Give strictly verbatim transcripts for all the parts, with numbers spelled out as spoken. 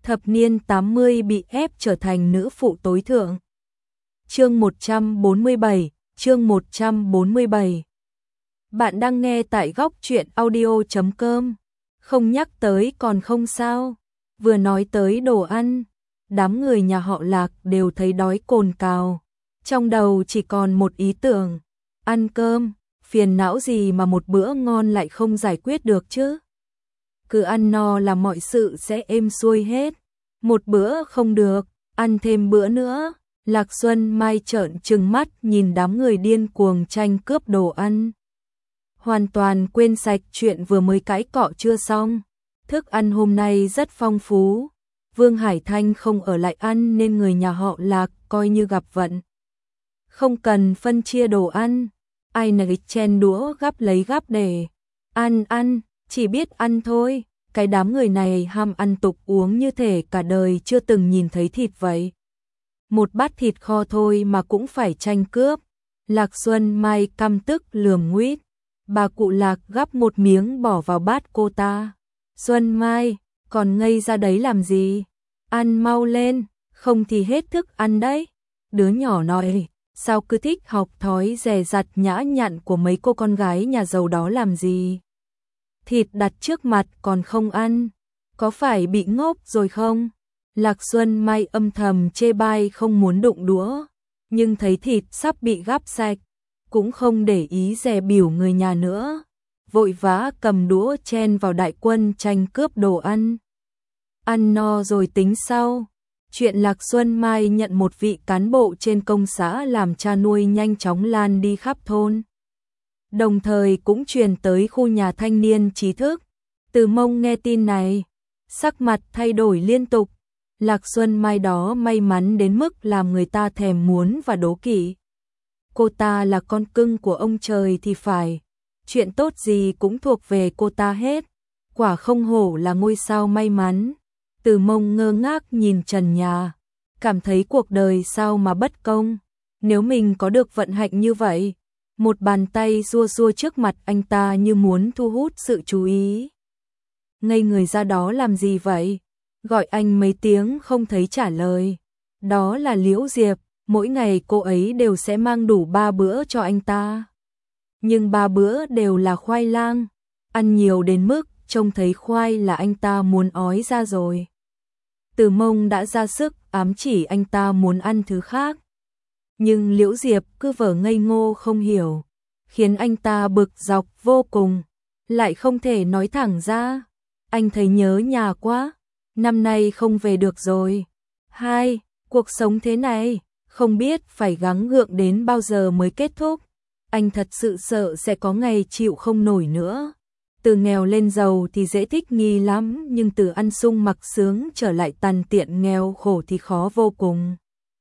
Thập niên tám mươi bị ép trở thành nữ phụ tối thượng. Chương một trăm bốn mươi bảy, chương một trăm bốn mươi bảy. Bạn đang nghe tại góc truyện audio chấm com. Không nhắc tới còn không sao. Vừa nói tới đồ ăn, đám người nhà họ Lạc đều thấy đói cồn cào. Trong đầu chỉ còn một ý tưởng, ăn cơm, phiền não gì mà một bữa ngon lại không giải quyết được chứ. Cứ ăn no là mọi sự sẽ êm xuôi hết. Một bữa không được, ăn thêm bữa nữa. Lạc Xuân Mai trợn trừng mắt nhìn đám người điên cuồng tranh cướp đồ ăn. Hoàn toàn quên sạch chuyện vừa mới cãi cọ chưa xong. Thức ăn hôm nay rất phong phú. Vương Hải Thanh không ở lại ăn nên người nhà họ Lạc coi như gặp vận. Không cần phân chia đồ ăn, ai nấy chen đũa gắp lấy gắp để ăn ăn, chỉ biết ăn thôi. Cái đám người này ham ăn tục uống như thể cả đời chưa từng nhìn thấy thịt vậy. Một bát thịt kho thôi mà cũng phải tranh cướp. Lạc Xuân Mai căm tức lườm Nguyết. Bà cụ Lạc gắp một miếng bỏ vào bát cô ta. Xuân Mai, còn ngây ra đấy làm gì? Ăn mau lên, không thì hết thức ăn đấy. Đứa nhỏ nói, sao cứ thích học thói dè dặt nhã nhặn của mấy cô con gái nhà giàu đó làm gì? Thịt đặt trước mặt còn không ăn, có phải bị ngốc rồi không? Lạc Xuân Mai âm thầm chê bai không muốn đụng đũa, nhưng thấy thịt sắp bị gắp sạch, cũng không để ý dè biểu người nhà nữa, vội vã cầm đũa chen vào đại quân tranh cướp đồ ăn. Ăn no rồi tính sau. Chuyện Lạc Xuân Mai nhận một vị cán bộ trên công xã làm cha nuôi nhanh chóng lan đi khắp thôn. Đồng thời cũng truyền tới khu nhà thanh niên trí thức. Từ Mông nghe tin này, sắc mặt thay đổi liên tục. Lạc Xuân Mai đó may mắn đến mức làm người ta thèm muốn và đố kỵ. Cô ta là con cưng của ông trời thì phải. Chuyện tốt gì cũng thuộc về cô ta hết. Quả không hổ là ngôi sao may mắn. Từ Mông ngơ ngác nhìn trần nhà, cảm thấy cuộc đời sao mà bất công. Nếu mình có được vận hạnh như vậy, một bàn tay xua xua trước mặt anh ta như muốn thu hút sự chú ý. Ngây người ra đó làm gì vậy? Gọi anh mấy tiếng không thấy trả lời. Đó là Liễu Diệp, mỗi ngày cô ấy đều sẽ mang đủ ba bữa cho anh ta. Nhưng ba bữa đều là khoai lang, ăn nhiều đến mức trông thấy khoai là anh ta muốn ói ra rồi. Từ Mông đã ra sức ám chỉ anh ta muốn ăn thứ khác. Nhưng Liễu Diệp cứ vờ ngây ngô không hiểu, khiến anh ta bực dọc vô cùng, lại không thể nói thẳng ra. Anh thấy nhớ nhà quá, năm nay không về được rồi. Hai, cuộc sống thế này, không biết phải gắng gượng đến bao giờ mới kết thúc. Anh thật sự sợ sẽ có ngày chịu không nổi nữa. Từ nghèo lên giàu thì dễ thích nghi lắm, nhưng từ ăn sung mặc sướng trở lại tàn tiện nghèo khổ thì khó vô cùng.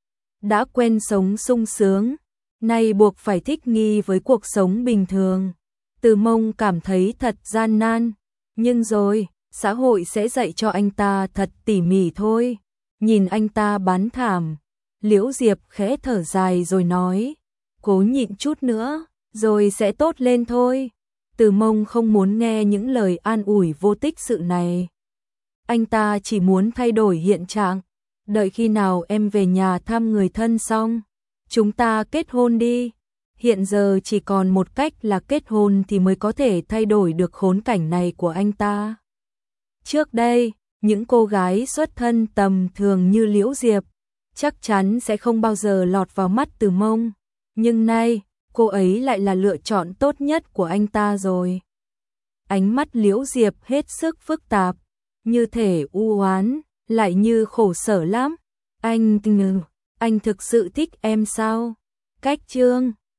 Đã quen sống sung sướng, nay buộc phải thích nghi với cuộc sống bình thường. Từ Mông cảm thấy thật gian nan, nhưng rồi, xã hội sẽ dạy cho anh ta thật tỉ mỉ thôi. Nhìn anh ta bán thảm, Liễu Diệp khẽ thở dài rồi nói, cố nhịn chút nữa, rồi sẽ tốt lên thôi. Từ Mông không muốn nghe những lời an ủi vô tích sự này. Anh ta chỉ muốn thay đổi hiện trạng. Đợi khi nào em về nhà thăm người thân xong, chúng ta kết hôn đi. Hiện giờ chỉ còn một cách là kết hôn thì mới có thể thay đổi được khốn cảnh này của anh ta. Trước đây, những cô gái xuất thân tầm thường như Liễu Diệp chắc chắn sẽ không bao giờ lọt vào mắt Từ Mông. Nhưng nay, cô ấy lại là lựa chọn tốt nhất của anh ta rồi. Ánh mắt Liễu Diệp hết sức phức tạp, như thể u oán, lại như khổ sở lắm. Anh, anh thực sự thích em sao? Cách Trương